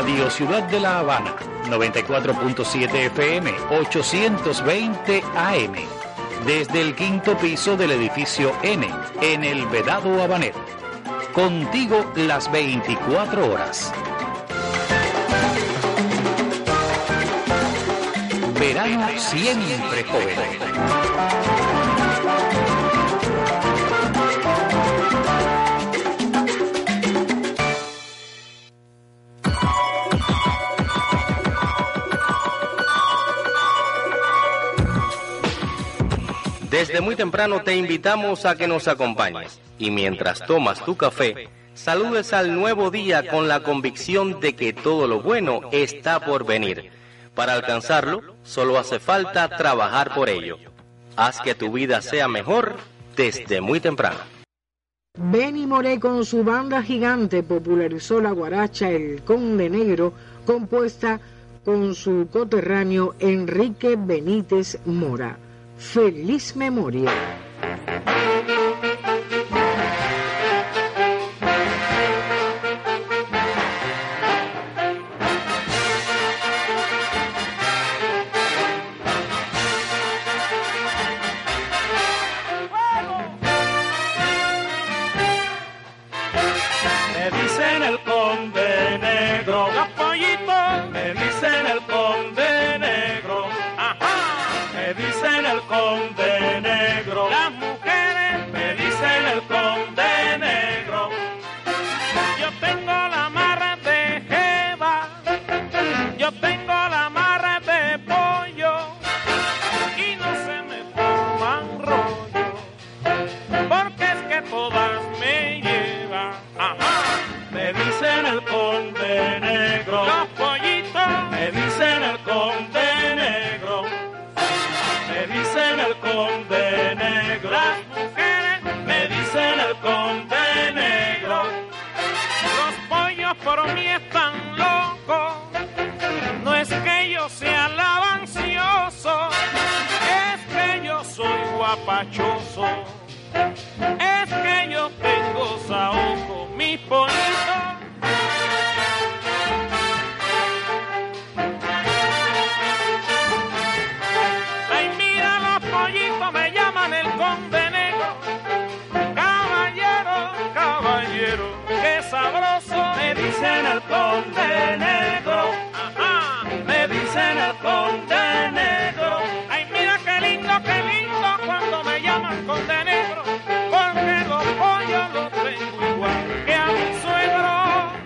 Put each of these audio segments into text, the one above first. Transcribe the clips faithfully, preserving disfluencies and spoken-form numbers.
Radio Ciudad de La Habana, noventa y cuatro punto siete F M, ochocientos veinte A M. Desde el quinto piso del edificio N, en el Vedado Habanero. Contigo las veinticuatro horas. Verano siempre joven. Desde muy temprano te invitamos a que nos acompañes y mientras tomas tu café, saludes al nuevo día con la convicción de que todo lo bueno está por venir. Para alcanzarlo, solo hace falta trabajar por ello. Haz que tu vida sea mejor desde muy temprano. Benny Moré con su banda gigante popularizó la guaracha El Conde Negro, compuesta con su coterráneo Enrique Benítez Mora. Feliz memoria. Me dicen el Conde Negro, los pollitos, me dicen el Conde Negro, ajá, me dicen el Conde Negro, las mujeres me dicen el Conde Negro. Yo tengo la marra de jeva, yo tengo la marra de pollo y no se me forman rollo, porque es que todas me llevan, ajá. Me dicen el Conde Negro, los pollitos me dicen el Conde Negro, me dicen el Conde Negro, las mujeres me dicen el Conde Negro. Los pollos por mí están locos, no es que yo sea lavancioso, es que yo soy guapachoso, es que yo tengo saoco, mi pollito. Ay, mira, los pollitos me llaman el Conde Negro. Caballero, caballero, qué sabroso. Me dicen el Conde Negro. Ajá, me dicen el Conde Negro. Ay, mira qué lindo, qué lindo cuando me llaman Conde Negro, porque los pollos los tengo igual que a mi suegro.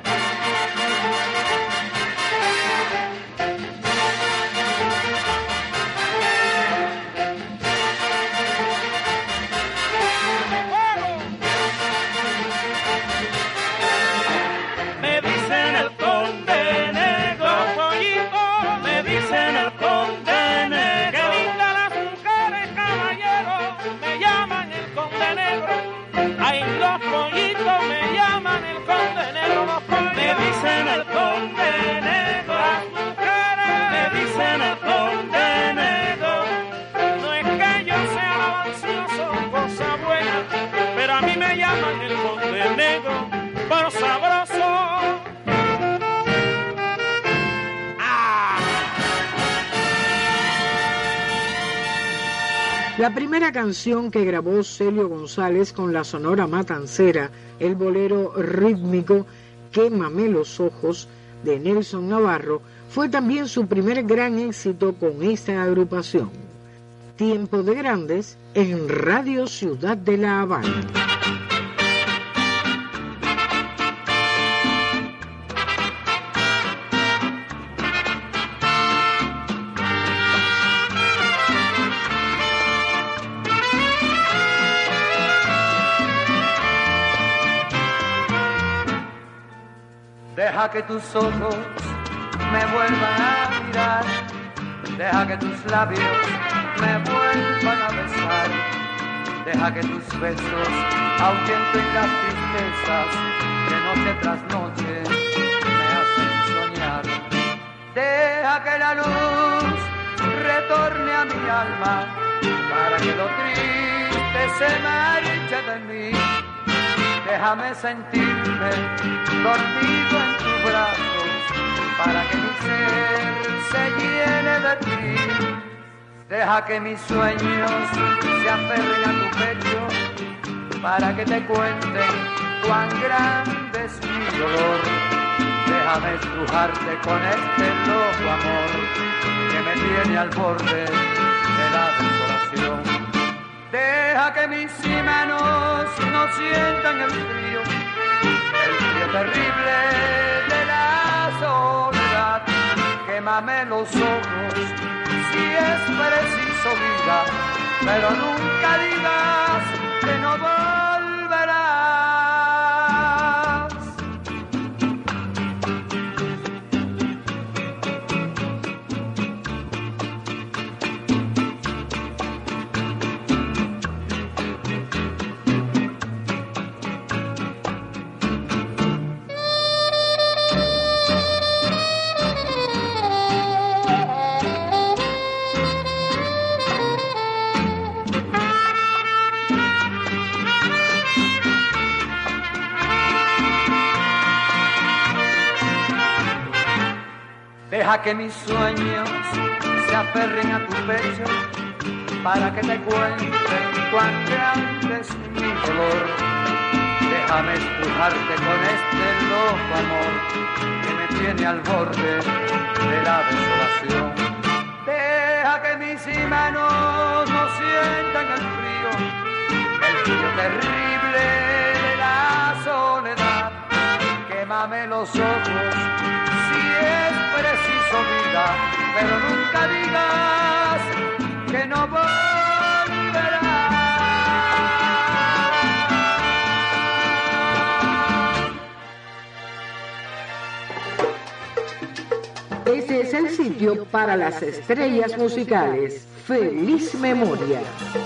Me dicen el Conde Negro, los pollitos me dicen el Conde Negro. Qué lindas las mujeres, caballeros, me llaman el Conde Negro. Ay, los pollitos me llaman el Conde Negro, los pollos me dicen el Conde Negro, las mujeres me dicen el Conde Negro. No es que yo sea lavancioso, cosa buena, pero a mí me llaman el Conde Negro por sabroso. La primera canción que grabó Celio González con la Sonora Matancera, el bolero rítmico Quémame los ojos de Nelson Navarro, fue también su primer gran éxito con esta agrupación. Tiempo de Grandes en Radio Ciudad de La Habana. Deja que tus ojos me vuelvan a mirar, deja que tus labios me vuelvan a besar, deja que tus besos ahuyenten las tristezas que noche tras noche me hacen soñar. Deja que la luz retorne a mi alma para que lo triste se marche de mí. Déjame sentirme dormido en tus brazos, para que mi ser se llene de ti. Deja que mis sueños se aferren a tu pecho, para que te cuenten cuán grande es mi dolor. Déjame estrujarte con este loco amor que me tiene al borde de la desolación. Deja que mis manos no sientan el frío, el frío terrible de la soledad. Quémame los ojos si es preciso, vida, pero nunca digas que no volverás. Deja que mis sueños se aferren a tu pecho, para que te cuenten cuán grande es mi dolor. Déjame estrujarte con este loco amor que me tiene al borde de la desolación. Deja que mis manos no sientan el frío, el frío terrible de la soledad. Quémame los ojos si es preciso, vida, pero nunca digas que no volverás. Ese es el sitio para las estrellas musicales. ¡Feliz memoria!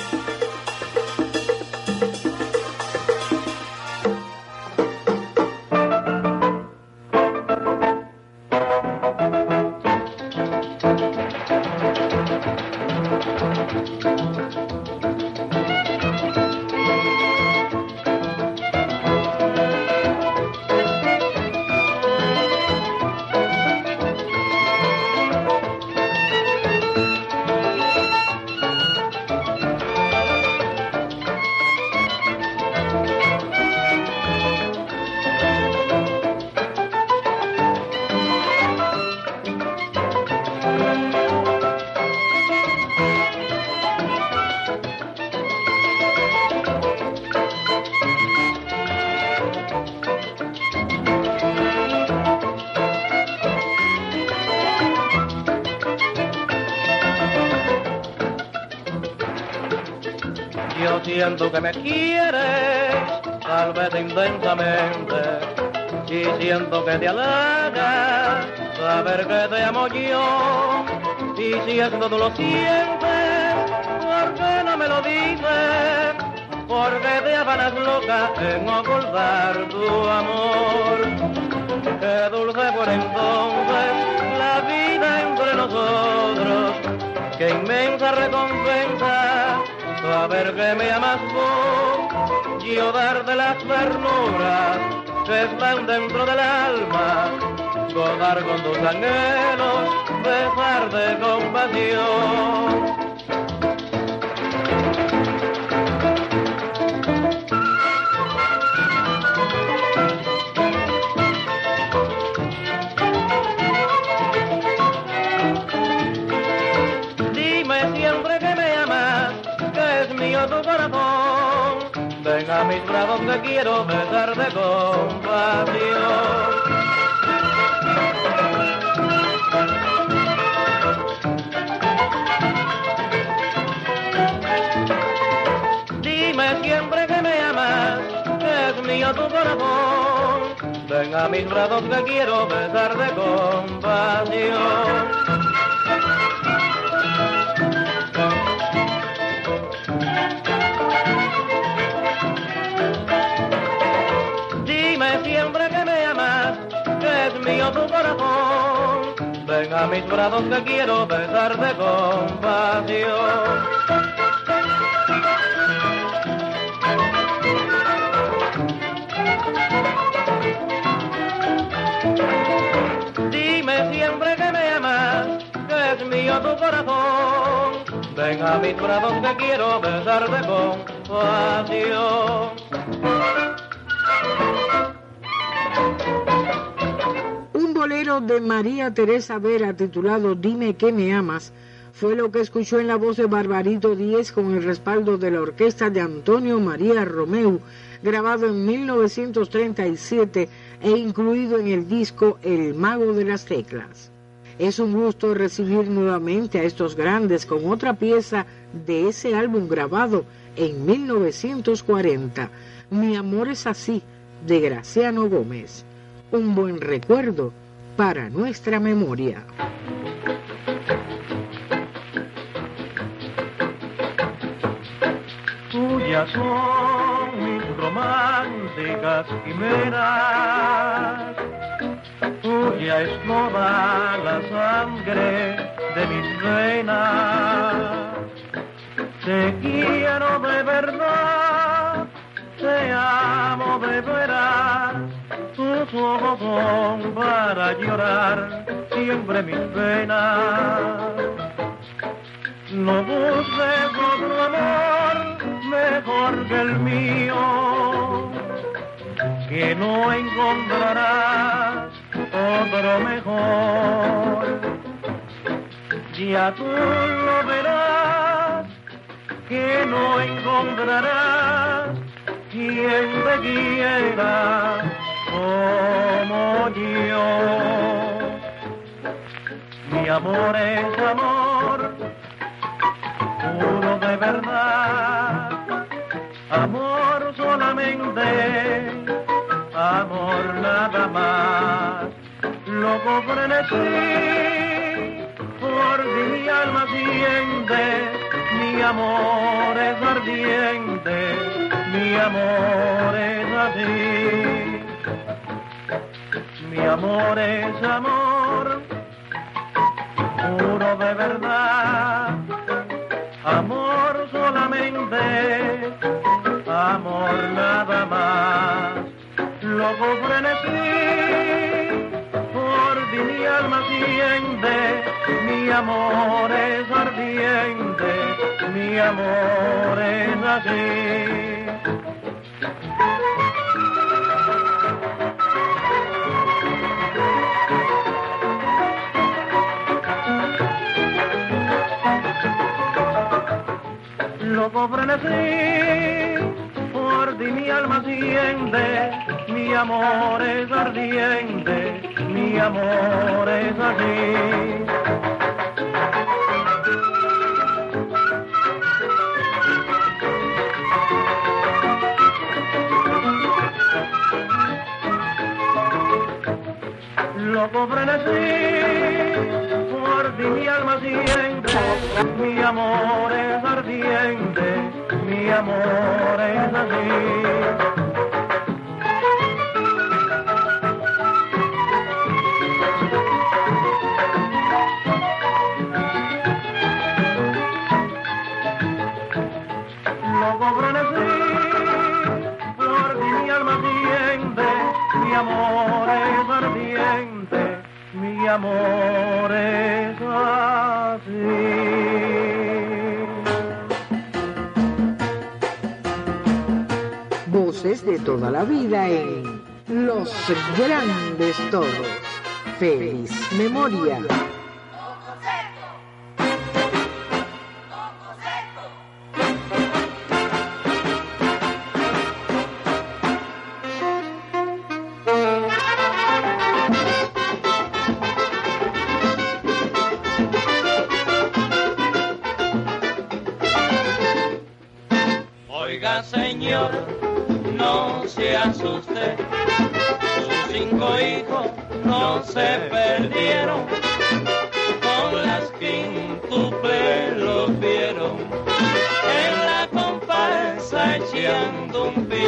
Siento que me quieres, tal vez intensamente, y siento que te halaga saber que te amo yo. Y si esto tú lo sientes, ¿por qué no me lo dices? Porque te afanas loca en ocultar tu amor. Qué dulce por entonces la vida entre nosotros, qué inmensa recompensa saber que me amas tú, yo darte las ternuras que están dentro del alma, gozar con tus anhelos, besarte con pasión. Tu corazón, ven a mis brazos que quiero besarte con pasión. Dime siempre que me amas, que es mío tu corazón, ven a mis brazos que quiero besarte con pasión. Siempre que me amas, que es mío tu corazón, ven a mis brazos que quiero besarte con pasión. Dime a tu corazón. Ven a mi corazón que quiero besarte con pasión. Un bolero de María Teresa Vera titulado Dime que me amas fue lo que escuchó en la voz de Barbarito Díez con el respaldo de la orquesta de Antonio María Romeu, grabado en mil novecientos treinta y siete e incluido en el disco El Mago de las Teclas. Es un gusto recibir nuevamente a estos grandes con otra pieza de ese álbum grabado en mil novecientos cuarenta, Mi amor es así, de Graciano Gómez. Un buen recuerdo para nuestra memoria. Tuyas son mis románticas quimeras, tuya es toda la sangre de mis venas. Te quiero de verdad, te amo de veras, tus ojos son para llorar siempre mis penas. No busques otro amor mejor que el mío, que no encontrarás otro mejor. Ya tú lo verás, que no encontrarás quien te quiera como yo. Mi amor es amor, puro de verdad, amor solamente, amor nada más. Loco frenesí, por ti mi alma siente, mi amor es ardiente, mi amor es así. Mi amor es amor, puro de verdad, amor solamente, amor nada más. Loco frenesí, por ti mi alma siente, mi amor es ardiente, mi amor es así. Loco frenesí, por ti mi alma siente, mi amor es ardiente, mi amor es así. Loco frenesí, por ti mi alma siente, mi amor es ardiente, mi amor es así. Loco frenesí, por ti mi alma siente, mi amor es ardiente, mi amor es así. Voces de toda la vida en Los Grandes Toros. Feliz memoria. Oiga, señor, no se asuste, sus cinco hijos no se perdieron, con las quintuples los vieron, en la comparsa echando un pie.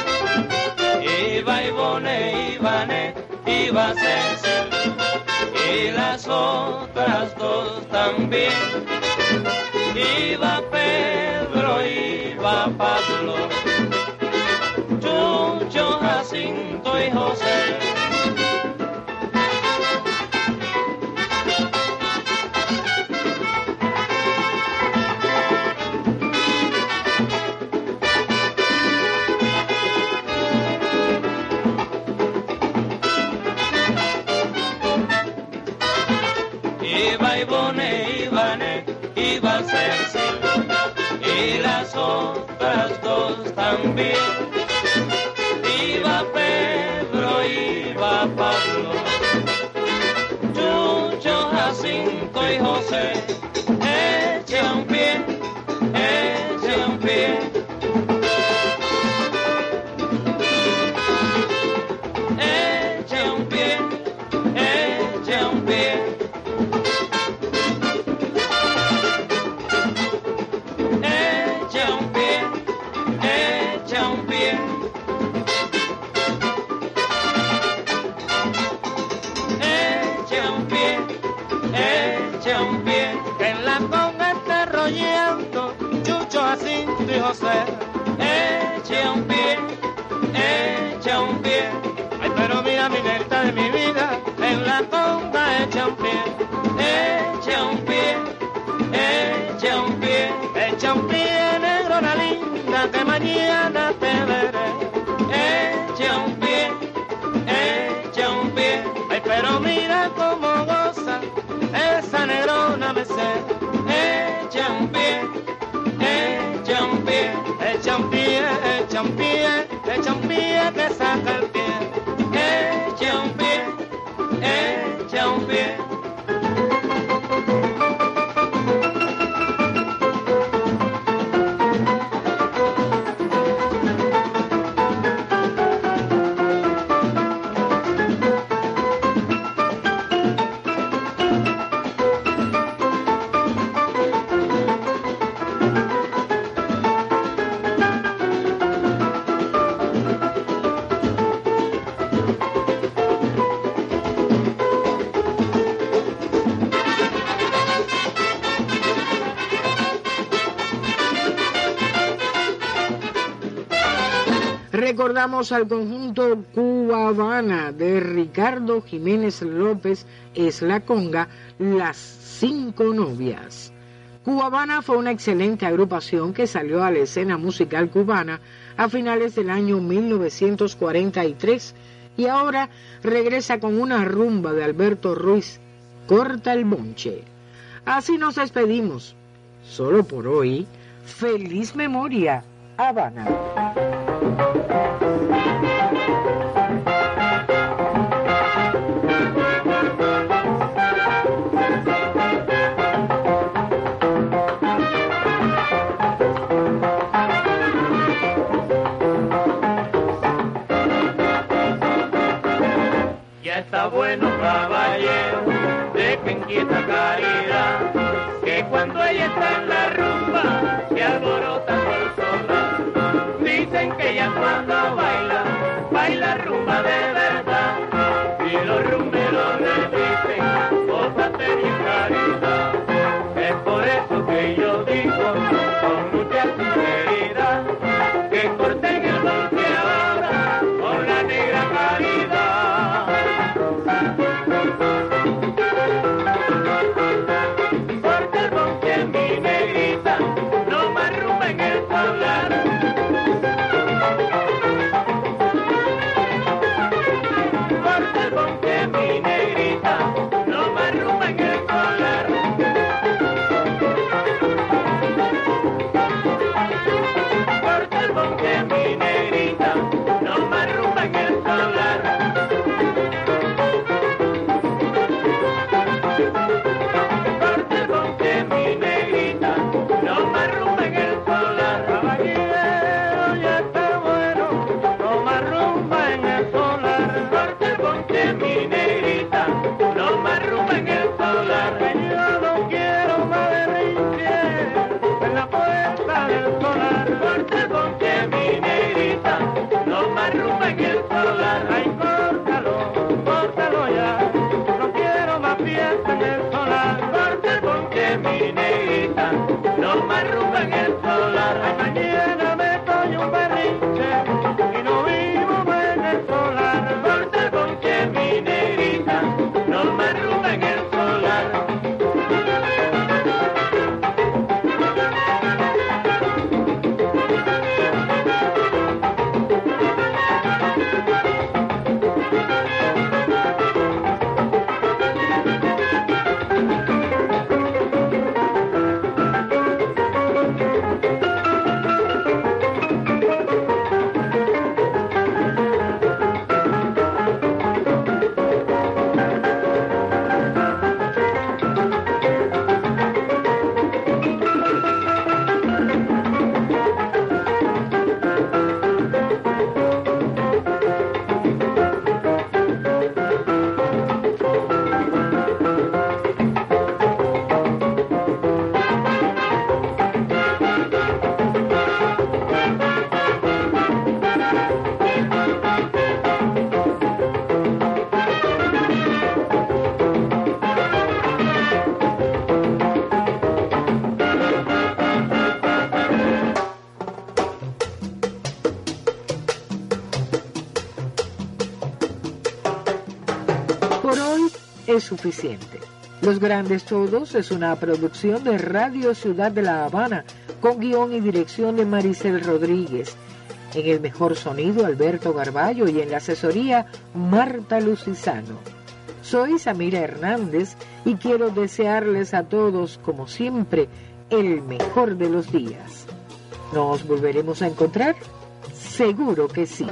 Iba Ivone, Ivane, iba César, y las otras dos también. Iba Pedro, iba Pablo, Chucho, Jacinto y José. pie. Iba Pedro, iba Pablo, Chucho, Jacinto y José. Echa un pie, echa un pie. Echa un pie, echa un pie. Echa un pie, echa un pie. Echa un pie, echa un pie. Que en la conga está rollando Chucho, Jacinto y José. Echa un pie, echa un pie. Ay, pero mira mi negrita de mi vida, en la conga echa un pie. Echa un pie, echa un pie. Echa un pie, negrona linda, que mañana te veré. Echa un pie, echa un pie. Ay, pero mira cómo goza esa negrona merced. Echa un pie, echa un pie. Echa un pie, echa un pie, echa un pie que saca el pie. Echa un pie, echa un pie. Recordamos al conjunto Cuba Habana de Ricardo Jiménez López, es la conga, Las Cinco Novias. Cuba Habana fue una excelente agrupación que salió a la escena musical cubana a finales del año mil novecientos cuarenta y tres y ahora regresa con una rumba de Alberto Ruiz, Corta el Bonche. Así nos despedimos. Solo por hoy, feliz memoria, Habana. Ya está bueno, caballero, de que inquieta caridad, que cuando ella está en la rumba se alborota por sonar. Dicen que ella cuando baila, baila rumba de verdad, y los rumberos le dicen, gózate bien caridad. Es por eso que yo digo, con mucha sinceridad, que corten el bonche ahora con la negra caridad. Corta el bonche, mi negrita, no más rumba en el solar. Corta el bonche, mi negrita, no más rumba en el solar. Corta el bonche, mi negrita, no más rumba en el solar. Corta el bonche, mi negrita, no más rumba en el solar. Caballero, ya está bueno, no más rumba en el solar. Corta el bonche, mi es suficiente. Los Grandes Todos es una producción de Radio Ciudad de La Habana, con guión y dirección de Maricel Rodríguez. En el mejor sonido, Alberto Garballo, y en la asesoría, Marta Lucisano. Soy Samira Hernández y quiero desearles a todos, como siempre, el mejor de los días. ¿Nos volveremos a encontrar? Seguro que sí.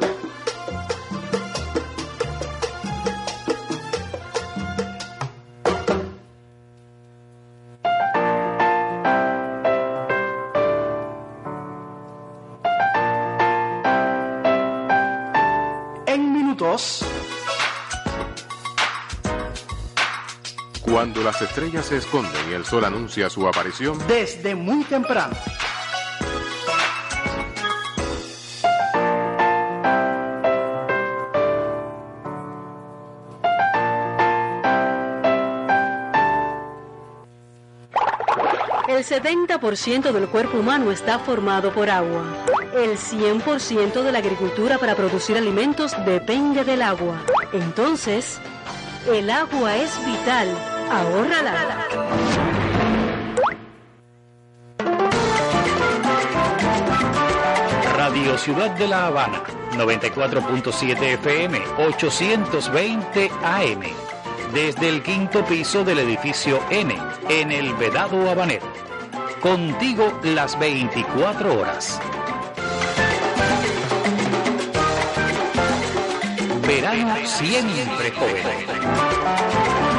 Cuando las estrellas se esconden y el sol anuncia su aparición, desde muy temprano. El setenta por ciento del cuerpo humano está formado por agua. El cien por ciento de la agricultura para producir alimentos depende del agua. Entonces, el agua es vital. Ahórrala. Radio Ciudad de La Habana, noventa y cuatro punto siete F M, ochocientos veinte A M. Desde el quinto piso del edificio N, en el Vedado Habanero. Contigo las veinticuatro horas. Verano siempre joven.